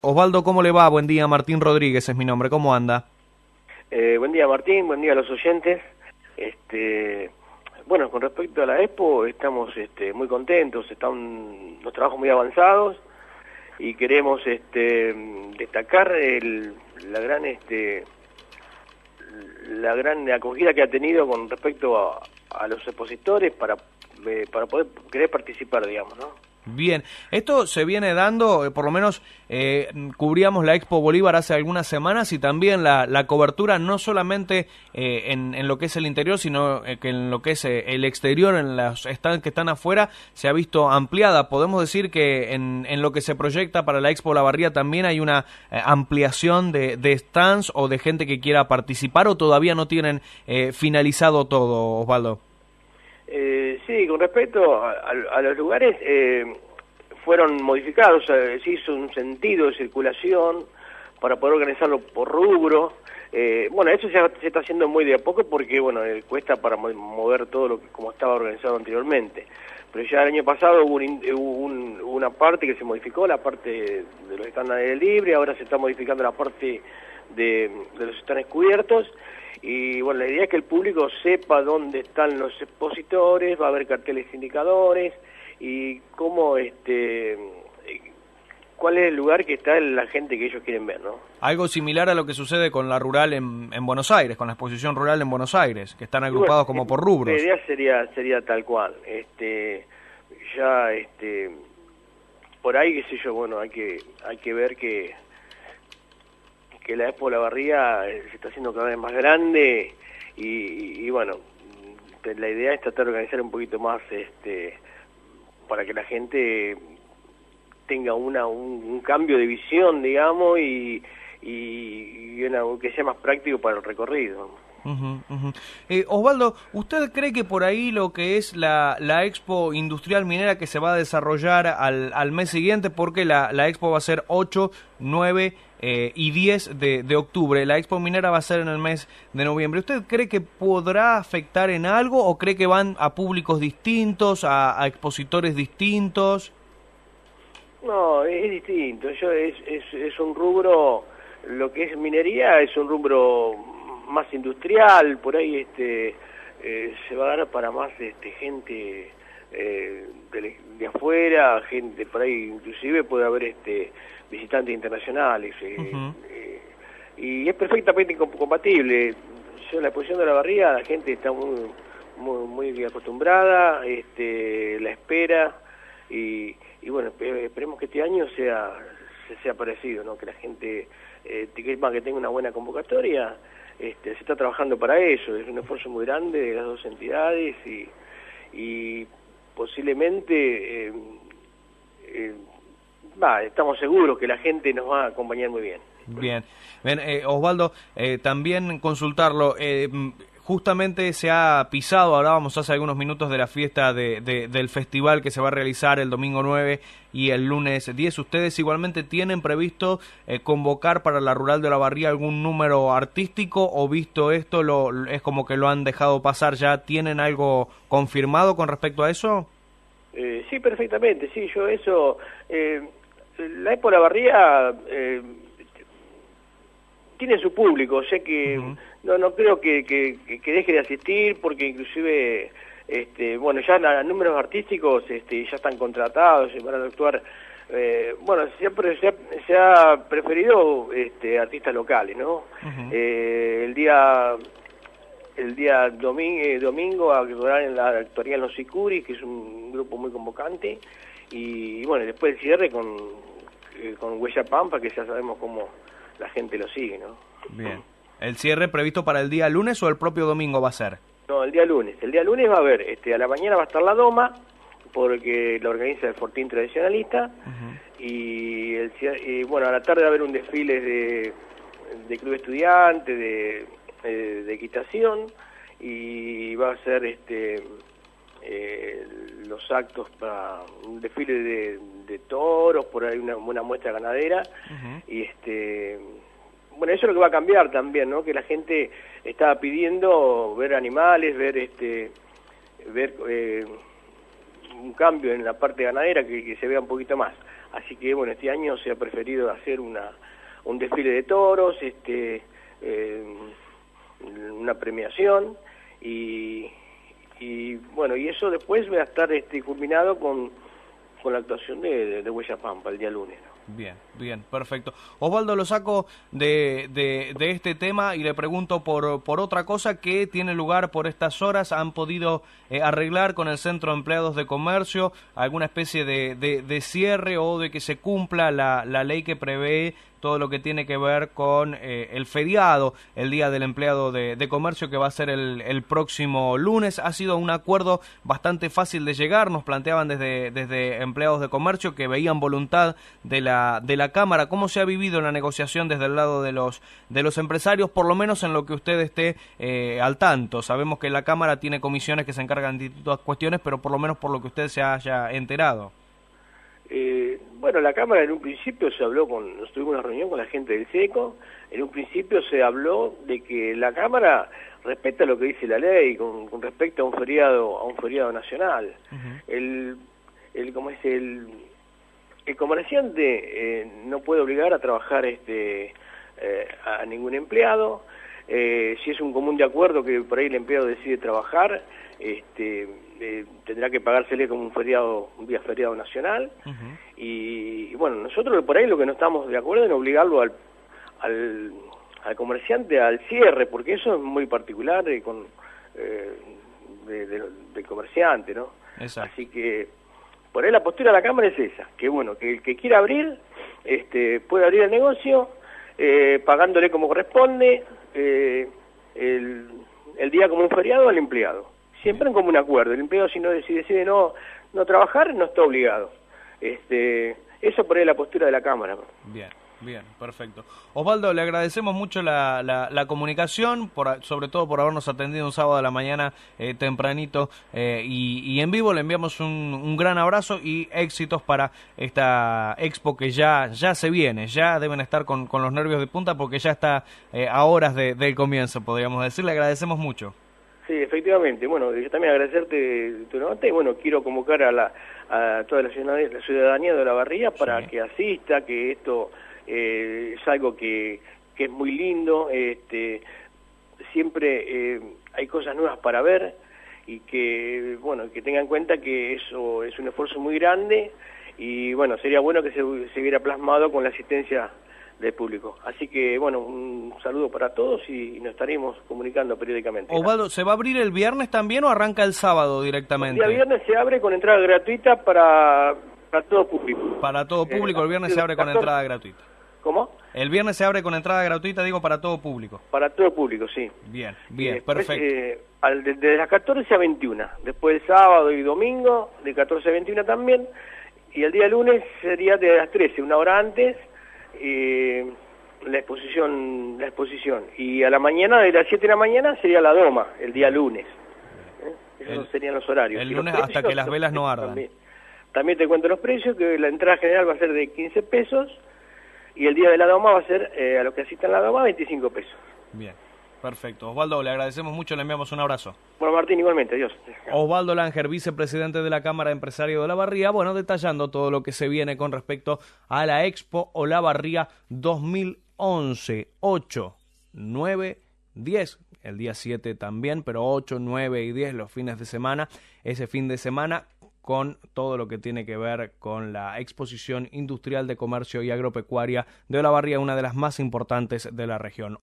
Osvaldo, ¿cómo le va? Buen día, Martín Rodríguez es mi nombre, ¿cómo anda? Buen día, Martín, buen día a los oyentes. Bueno, con respecto a la Expo, estamos muy contentos, están los trabajos muy avanzados y queremos destacar la gran acogida que ha tenido con respecto a los expositores para poder querer participar, digamos, ¿no? Bien, esto se viene dando, por lo menos cubríamos la Expo Bolívar hace algunas semanas y también la cobertura no solamente en lo que es el interior, sino que en lo que es el exterior, en los stands que están afuera, se ha visto ampliada. Podemos decir que en lo que se proyecta para la Expo Olavarría también hay una ampliación de stands o de gente que quiera participar, o todavía no tienen finalizado todo, Osvaldo. Sí, con respecto a los lugares, fueron modificados, se hizo un sentido de circulación para poder organizarlo por rubro. Bueno, eso se está haciendo muy de a poco porque, bueno, cuesta para mover todo lo que como estaba organizado anteriormente. Pero ya el año pasado hubo una parte que se modificó, la parte de los stands al aire libre, ahora se está modificando la parte de los stands cubiertos. Y bueno, la idea es que el público sepa dónde están los expositores, va a haber carteles indicadores y cómo cuál es el lugar que está la gente que ellos quieren ver, ¿no? Algo similar a lo que sucede con la rural en Buenos Aires, con la exposición rural en Buenos Aires, que están agrupados como por rubros. La idea sería tal cual. Por ahí, qué sé yo, bueno, hay que ver que la Expo Olavarría se está haciendo cada vez más grande y bueno, la idea es tratar de organizar un poquito más para que la gente tenga un cambio de visión, digamos, y que sea más práctico para el recorrido. Osvaldo, ¿usted cree que por ahí lo que es la Expo Industrial Minera que se va a desarrollar al mes siguiente, porque la Expo va a ser 8, 9 y 10 de octubre, la Expo Minera va a ser en el mes de noviembre, ¿usted cree que podrá afectar en algo o cree que van a públicos distintos, a expositores distintos? No, es distinto, es un rubro, lo que es minería es un rubro más industrial, por ahí se va a dar para más gente de afuera, gente por ahí, inclusive puede haber visitantes internacionales, y es perfectamente compatible. Yo en la exposición de Olavarría la gente está muy acostumbrada, la espera, y bueno, esperemos que este año sea parecido, ¿no? Que la gente que tenga una buena convocatoria. Se está trabajando para eso, es un esfuerzo muy grande de las dos entidades y posiblemente estamos seguros que la gente nos va a acompañar muy bien. Bien, Osvaldo, también consultarlo, justamente se ha pisado, hablábamos hace algunos minutos de la fiesta del festival que se va a realizar el domingo 9 y el lunes 10. ¿Ustedes igualmente tienen previsto convocar para la Rural de Olavarría algún número artístico o visto esto es como que lo han dejado pasar? ¿Ya tienen algo confirmado con respecto a eso? Sí, perfectamente, sí, yo eso... la Expo Olavarría tiene su público, sé que no creo que deje de asistir, porque inclusive bueno, ya números artísticos ya están contratados, van a actuar, bueno, se ha preferido artistas locales, ¿no? El día domingo actuarían los Sicuris, que es un grupo muy convocante, y bueno, después el cierre con Huella Pampa, que ya sabemos cómo la gente lo sigue, ¿no? Bien. ¿El cierre previsto para el día lunes o el propio domingo va a ser? No, el día lunes. El día lunes va a haber, a la mañana va a estar la Doma, porque la organiza el Fortín Tradicionalista, y bueno, a la tarde va a haber un desfile de club estudiante, de equitación, y va a ser los actos para un desfile de toros, por ahí una muestra ganadera, y bueno, eso es lo que va a cambiar también, ¿no? Que la gente estaba pidiendo ver animales, ver un cambio en la parte ganadera, que se vea un poquito más. así que bueno, este año se ha preferido hacer un desfile de toros, una premiación, y bueno, y eso después va a estar culminado con la actuación de Huella Pampa el día lunes, ¿no? Bien, bien, perfecto. Osvaldo, lo saco de este tema y le pregunto por otra cosa que tiene lugar por estas horas. ¿Han podido arreglar con el Centro de Empleados de Comercio alguna especie de cierre o de que se cumpla la ley que prevé todo lo que tiene que ver con el feriado, el Día del Empleado de Comercio, que va a ser el próximo lunes? Ha sido un acuerdo bastante fácil de llegar. Nos planteaban desde Empleados de Comercio que veían voluntad de la Cámara. ¿Cómo se ha vivido la negociación desde el lado de los empresarios, por lo menos en lo que usted esté al tanto? Sabemos que la Cámara tiene comisiones que se encargan de distintas cuestiones, pero por lo menos por lo que usted se haya enterado. Bueno, la Cámara en un principio tuvimos una reunión con la gente del SECO. En un principio se habló de que la Cámara respeta lo que dice la ley con respecto a un feriado nacional. Uh-huh. El comerciante no puede obligar a trabajar a ningún empleado. Si es un común de acuerdo que por ahí el empleado decide trabajar, tendrá que pagársele como un día feriado nacional. Uh-huh. Y bueno, nosotros por ahí lo que no estamos de acuerdo es en obligarlo al comerciante al cierre, porque eso es muy particular del comerciante, ¿no? Exacto. Así que por ahí la postura de la Cámara es esa, que bueno, que el que quiera abrir puede abrir el negocio pagándole como corresponde el día como un feriado al empleado, siempre en común acuerdo. El empleado si decide no trabajar no está obligado. Eso por ahí es la postura de la Cámara. Bien, bien, perfecto. Osvaldo, le agradecemos mucho la comunicación, sobre todo por habernos atendido un sábado de la mañana tempranito y en vivo. Le enviamos un gran abrazo y éxitos para esta expo que ya se viene. Ya deben estar con los nervios de punta porque ya está a horas del comienzo, podríamos decir. Le agradecemos mucho. Sí, efectivamente. Bueno, yo también agradecerte tu nota y bueno, quiero convocar a toda la ciudadanía de Olavarría para que asista, que esto es algo que es muy lindo. Siempre hay cosas nuevas para ver y que bueno, que tengan en cuenta que eso es un esfuerzo muy grande y bueno, sería bueno que se viera plasmado con la asistencia del público. Así que, bueno, un saludo para todos y nos estaremos comunicando periódicamente. Osvaldo, ¿se va a abrir el viernes también o arranca el sábado directamente? El día viernes se abre con entrada gratuita para todo público. Para todo público, el viernes se abre con entrada gratuita. ¿Cómo? El viernes se abre con entrada gratuita, digo, para todo público. Para todo público, sí. Bien, bien, después, perfecto. Desde las 14 a 21, después el sábado y domingo, de 14 a 21 también, y el día lunes sería de las 13, una hora antes, la exposición y a la mañana de las 7 de la mañana sería la doma el día lunes. Esos serían los horarios. El lunes hasta que las velas no ardan. También te cuento los precios, que la entrada general va a ser de 15 pesos y el día de la doma va a ser a los que asistan a la doma 25 pesos. Bien, perfecto. Osvaldo, le agradecemos mucho, le enviamos un abrazo. Bueno, Martín, igualmente, adiós. Osvaldo Langer, vicepresidente de la Cámara de Empresarios de Olavarría, bueno, detallando todo lo que se viene con respecto a la Expo Olavarría 2011, 8, 9, 10, el día 7 también, pero 8, 9 y 10 los fines de semana, ese fin de semana con todo lo que tiene que ver con la Exposición Industrial de Comercio y Agropecuaria de Olavarría, una de las más importantes de la región.